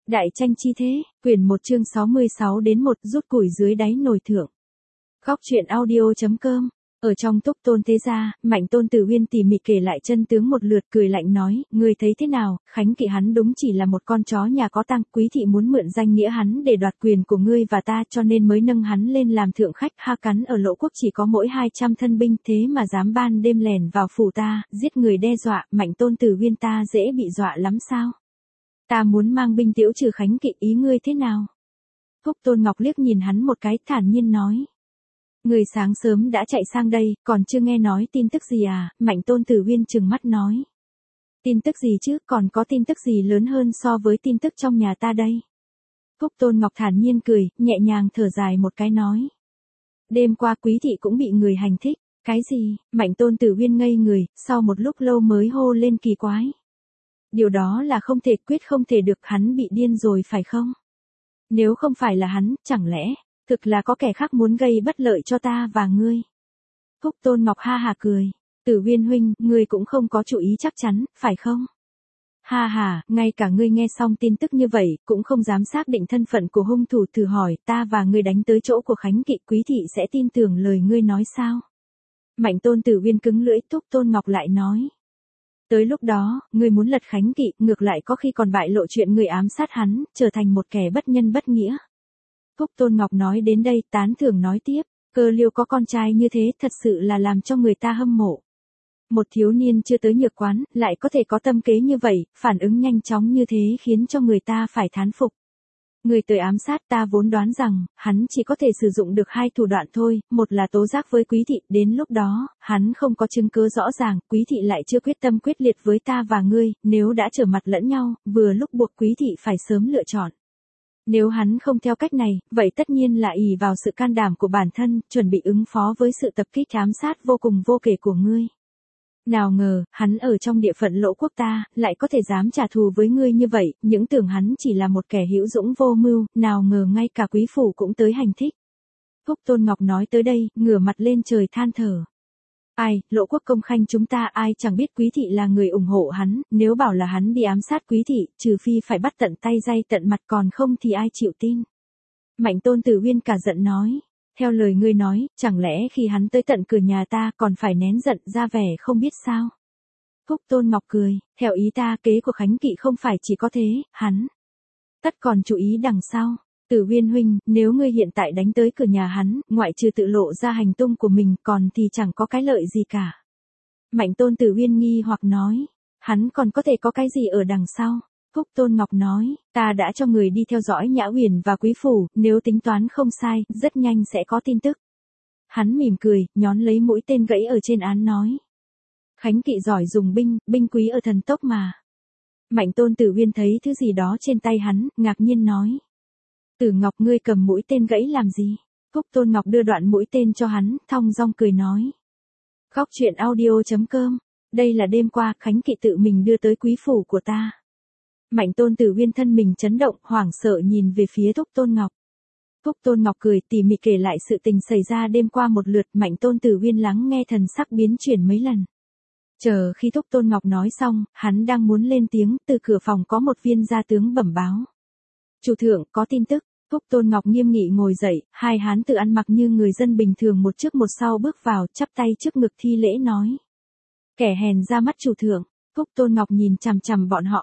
Đại tranh chi thế, quyển 1 chương 66 đến 1 rút củi dưới đáy nồi thượng. Góc truyện audio.com. Ở trong Túc Tôn thế gia, Mạnh Tôn Tử Uyên tỉ mỉ kể lại chân tướng một lượt, cười lạnh nói, ngươi thấy thế nào, Khánh Kỵ hắn đúng chỉ là một con chó nhà có tang, quý thị muốn mượn danh nghĩa hắn để đoạt quyền của ngươi và ta, cho nên mới nâng hắn lên làm thượng khách. Ha, cắn ở Lỗ Quốc chỉ có mỗi 200 thân binh, thế mà dám ban đêm lèn vào phủ ta, giết người đe dọa, Mạnh Tôn Tử Uyên ta dễ bị dọa lắm sao? Ta muốn mang binh tiễu trừ Khánh Kỵ, ý ngươi thế nào? Thúc Tôn Ngọc liếc nhìn hắn một cái, thản nhiên nói. Người sáng sớm đã chạy sang đây, còn chưa nghe nói tin tức gì à? Mạnh Tôn Tử Uyên trừng mắt nói. Tin tức gì chứ, còn có tin tức gì lớn hơn so với tin tức trong nhà ta đây? Thúc Tôn Ngọc thản nhiên cười, nhẹ nhàng thở dài một cái nói. Đêm qua quý thị cũng bị người hành thích. Cái gì? Mạnh Tôn Tử Uyên ngây người, sau một lúc lâu mới hô lên kỳ quái. Điều đó là không thể, quyết không thể được, hắn bị điên rồi phải không? Nếu không phải là hắn, chẳng lẽ, thực là có kẻ khác muốn gây bất lợi cho ta và ngươi? Thúc Tôn Ngọc ha hà cười. Tử Uyên huynh, ngươi cũng không có chủ ý chắc chắn, phải không? Ha hà, ngay cả ngươi nghe xong tin tức như vậy, cũng không dám xác định thân phận của hung thủ, thử hỏi, ta và ngươi đánh tới chỗ của Khánh Kỵ, quý thị sẽ tin tưởng lời ngươi nói sao? Mạnh Tôn Tử Uyên cứng lưỡi, Thúc Tôn Ngọc lại nói. Tới lúc đó, ngươi muốn lật Khánh Kỵ, ngược lại có khi còn bại lộ chuyện người ám sát hắn, trở thành một kẻ bất nhân bất nghĩa. Thúc Tôn Ngọc nói đến đây, tán thưởng nói tiếp, Cơ Liêu có con trai như thế, thật sự là làm cho người ta hâm mộ. Một thiếu niên chưa tới nhược quán, lại có thể có tâm kế như vậy, phản ứng nhanh chóng như thế khiến cho người ta phải thán phục. Người tới ám sát ta vốn đoán rằng, hắn chỉ có thể sử dụng được hai thủ đoạn thôi, một là tố giác với quý thị, đến lúc đó, hắn không có chứng cứ rõ ràng, quý thị lại chưa quyết tâm quyết liệt với ta và ngươi, nếu đã trở mặt lẫn nhau, vừa lúc buộc quý thị phải sớm lựa chọn. Nếu hắn không theo cách này, vậy tất nhiên là ỷ vào sự can đảm của bản thân, chuẩn bị ứng phó với sự tập kích ám sát vô cùng vô kể của ngươi. Nào ngờ, hắn ở trong địa phận Lỗ Quốc ta, lại có thể dám trả thù với ngươi như vậy, những tưởng hắn chỉ là một kẻ hữu dũng vô mưu, nào ngờ ngay cả quý phủ cũng tới hành thích. Thúc Tôn Ngọc nói tới đây, ngửa mặt lên trời than thở. Ai, Lỗ Quốc công khanh chúng ta ai chẳng biết quý thị là người ủng hộ hắn, nếu bảo là hắn đi ám sát quý thị, trừ phi phải bắt tận tay day tận mặt, còn không thì ai chịu tin. Mạnh Tôn Tử Uyên cả giận nói. Theo lời ngươi nói, chẳng lẽ khi hắn tới tận cửa nhà ta còn phải nén giận ra vẻ không biết sao? Thúc Tôn Ngọc cười, theo ý ta kế của Khánh Kỵ không phải chỉ có thế, hắn tất còn chú ý đằng sau. Tử Uyên huynh, nếu ngươi hiện tại đánh tới cửa nhà hắn, ngoại trừ tự lộ ra hành tung của mình còn thì chẳng có cái lợi gì cả. Mạnh Tôn Tử Uyên nghi hoặc nói, hắn còn có thể có cái gì ở đằng sau? Thúc Tôn Ngọc nói, ta đã cho người đi theo dõi Nhã Uyển và quý phủ, nếu tính toán không sai, rất nhanh sẽ có tin tức. Hắn mỉm cười, nhón lấy mũi tên gãy ở trên án nói. Khánh Kỵ giỏi dùng binh, binh quý ở thần tốc mà. Mạnh Tôn Tử Uyên thấy thứ gì đó trên tay hắn, ngạc nhiên nói. Tử Ngọc ngươi cầm mũi tên gãy làm gì? Thúc Tôn Ngọc đưa đoạn mũi tên cho hắn, thong dong cười nói. Góc truyện audio.com, đây là đêm qua Khánh Kỵ tự mình đưa tới quý phủ của ta. Mạnh Tôn Tử Uyên thân mình chấn động, hoảng sợ nhìn về phía Thúc Tôn Ngọc. Thúc Tôn Ngọc cười tỉ mỉ kể lại sự tình xảy ra đêm qua một lượt, Mạnh Tôn Tử Uyên lắng nghe thần sắc biến chuyển mấy lần. Chờ khi Thúc Tôn Ngọc nói xong, hắn đang muốn lên tiếng, từ cửa phòng có một viên gia tướng bẩm báo. Chủ thượng, có tin tức. Thúc Tôn Ngọc nghiêm nghị ngồi dậy, hai hán tự ăn mặc như người dân bình thường một trước một sau bước vào, chắp tay trước ngực thi lễ nói. Kẻ hèn ra mắt chủ thượng. Thúc Tôn Ngọc nhìn chằm chằm bọn họ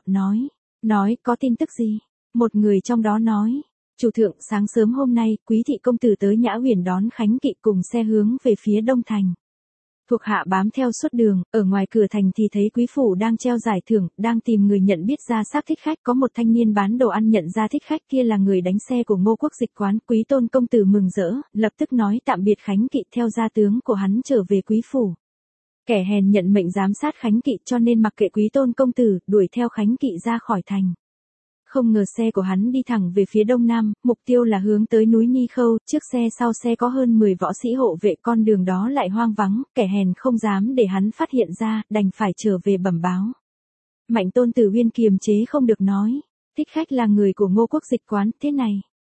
nói có tin tức gì? Một người trong đó nói, chủ thượng sáng sớm hôm nay, quý thị công tử tới Nhã Uyển đón Khánh Kỵ cùng xe hướng về phía Đông Thành. Thuộc hạ bám theo suốt đường, ở ngoài cửa thành thì thấy quý phủ đang treo giải thưởng, đang tìm người nhận biết ra xác thích khách, có một thanh niên bán đồ ăn nhận ra thích khách kia là người đánh xe của Ngô Quốc Dịch quán, Quý Tôn công tử mừng rỡ, lập tức nói tạm biệt Khánh Kỵ theo gia tướng của hắn trở về quý phủ. Kẻ hèn nhận mệnh giám sát Khánh Kỵ cho nên mặc kệ Quý Tôn công tử, đuổi theo Khánh Kỵ ra khỏi thành. Không ngờ xe của hắn đi thẳng về phía đông nam, mục tiêu là hướng tới núi Ni Khâu, trước xe sau xe có hơn 10 võ sĩ hộ vệ, con đường đó lại hoang vắng, kẻ hèn không dám để hắn phát hiện ra, đành phải trở về bẩm báo. Mạnh Tôn Tử Uyên kiềm chế không được nói, thích khách là người của Ngô Quốc Dịch quán, thế này.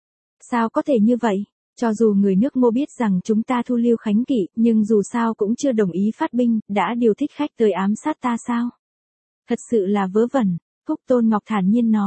Sao có thể như vậy? Cho dù người nước Ngô biết rằng chúng ta thu lưu Khánh Kỵ, nhưng dù sao cũng chưa đồng ý phát binh, đã điều thích khách tới ám sát ta sao? Thật sự là vớ vẩn. Thúc Tôn Ngọc thản nhiên nói.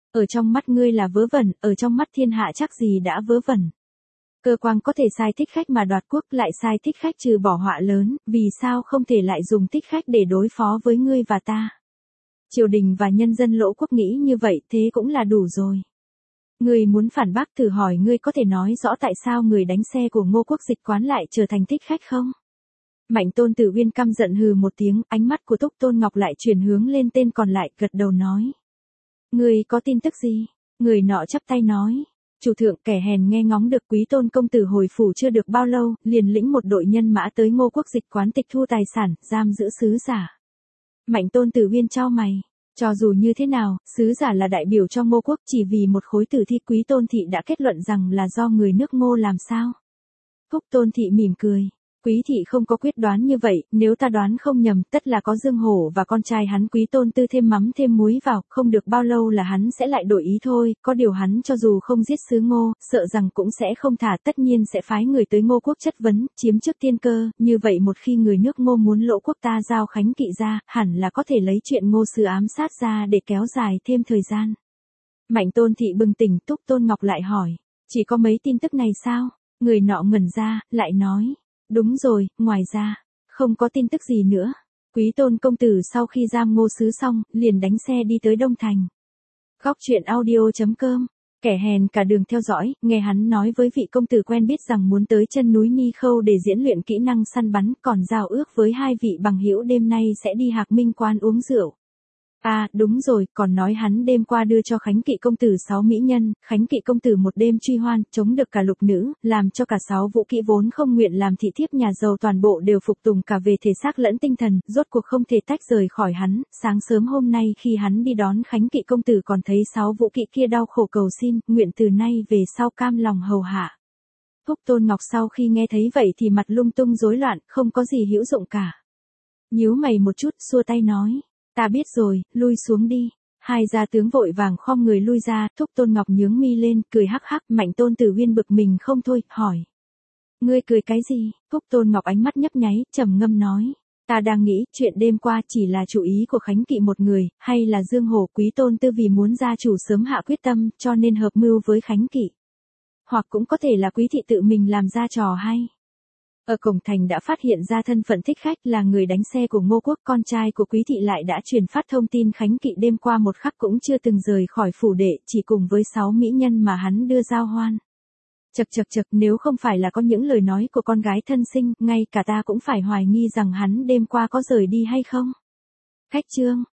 Ở trong mắt ngươi là vớ vẩn, ở trong mắt thiên hạ chắc gì đã vớ vẩn. Cơ quan có thể sai thích khách mà đoạt quốc, lại sai thích khách trừ bỏ họa lớn, vì sao không thể lại dùng thích khách để đối phó với ngươi và ta? Triều đình và nhân dân Lỗ quốc nghĩ như vậy, thế cũng là đủ rồi. Ngươi muốn phản bác, thử hỏi ngươi có thể nói rõ tại sao người đánh xe của Ngô Quốc Dịch Quán lại trở thành thích khách không? Mạnh Tôn Tử Uyên căm giận hừ một tiếng, ánh mắt của Túc Tôn Ngọc lại chuyển hướng lên tên còn lại, gật đầu nói. Ngươi có tin tức gì? Người nọ chắp tay nói. Chủ thượng, kẻ hèn nghe ngóng được Quý Tôn công tử hồi phủ chưa được bao lâu, liền lĩnh một đội nhân mã tới Ngô Quốc Dịch Quán tịch thu tài sản, giam giữ sứ giả. Mạnh Tôn Tử Uyên chau mày. Cho dù như thế nào, sứ giả là đại biểu cho Ngô Quốc, chỉ vì một khối tử thi Quý Tôn thị đã kết luận rằng là do người nước Ngô làm sao? Phúc Tôn thị mỉm cười. Quý thị không có quyết đoán như vậy, nếu ta đoán không nhầm, tất là có Dương Hổ và con trai hắn Quý Tôn Tư thêm mắm thêm muối vào, không được bao lâu là hắn sẽ lại đổi ý thôi, có điều hắn cho dù không giết sứ Ngô, sợ rằng cũng sẽ không thả, tất nhiên sẽ phái người tới Ngô Quốc chất vấn, chiếm trước tiên cơ, như vậy một khi người nước Ngô muốn Lỗ quốc ta giao Khánh Kỵ ra, hẳn là có thể lấy chuyện Ngô Sứ ám sát ra để kéo dài thêm thời gian. Mạnh Tôn thị bừng tỉnh, Túc Tôn Ngọc lại hỏi, chỉ có mấy tin tức này sao? Người nọ ngẩn ra, lại nói. Đúng rồi, ngoài ra, không có tin tức gì nữa. Quý Tôn công tử sau khi giam Ngô Sứ xong, liền đánh xe đi tới Đông Thành. Góc truyện audio.com. Kẻ hèn cả đường theo dõi, nghe hắn nói với vị công tử quen biết rằng muốn tới chân núi Ni Khâu để diễn luyện kỹ năng săn bắn, còn giao ước với hai vị bằng hữu đêm nay sẽ đi Hạc Minh Quan uống rượu. À, đúng rồi, còn nói hắn đêm qua đưa cho Khánh Kỵ công tử 6 mỹ nhân, Khánh Kỵ công tử một đêm truy hoan, chống được cả lục nữ, làm cho cả 6 vũ kỵ vốn không nguyện làm thị thiếp nhà giàu toàn bộ đều phục tùng cả về thể xác lẫn tinh thần, rốt cuộc không thể tách rời khỏi hắn, sáng sớm hôm nay khi hắn đi đón Khánh Kỵ công tử còn thấy 6 vũ kỵ kia đau khổ cầu xin, nguyện từ nay về sau cam lòng hầu hạ. Phúc Tôn Ngọc sau khi nghe thấy vậy thì mặt lung tung rối loạn, không có gì hữu dụng cả. Nhíu mày một chút, xua tay nói. Ta biết rồi, lui xuống đi. Hai gia tướng vội vàng khom người lui ra, Thúc Tôn Ngọc nhướng mi lên, cười hắc hắc, Mạnh Tôn Tử Uyên bực mình không thôi, hỏi. Ngươi cười cái gì? Thúc Tôn Ngọc ánh mắt nhấp nháy, trầm ngâm nói. Ta đang nghĩ, chuyện đêm qua chỉ là chủ ý của Khánh Kỵ một người, hay là Dương Hổ Quý Tôn Tư vì muốn gia chủ sớm hạ quyết tâm, cho nên hợp mưu với Khánh Kỵ. Hoặc cũng có thể là Quý thị tự mình làm ra trò hay. Ở cổng thành đã phát hiện ra thân phận thích khách là người đánh xe của Ngô Quốc, con trai của Quý thị lại đã truyền phát thông tin Khánh Kỵ đêm qua một khắc cũng chưa từng rời khỏi phủ đệ, chỉ cùng với 6 mỹ nhân mà hắn đưa giao hoan. Chậc, nếu không phải là có những lời nói của con gái thân sinh, ngay cả ta cũng phải hoài nghi rằng hắn đêm qua có rời đi hay không. Khách trương,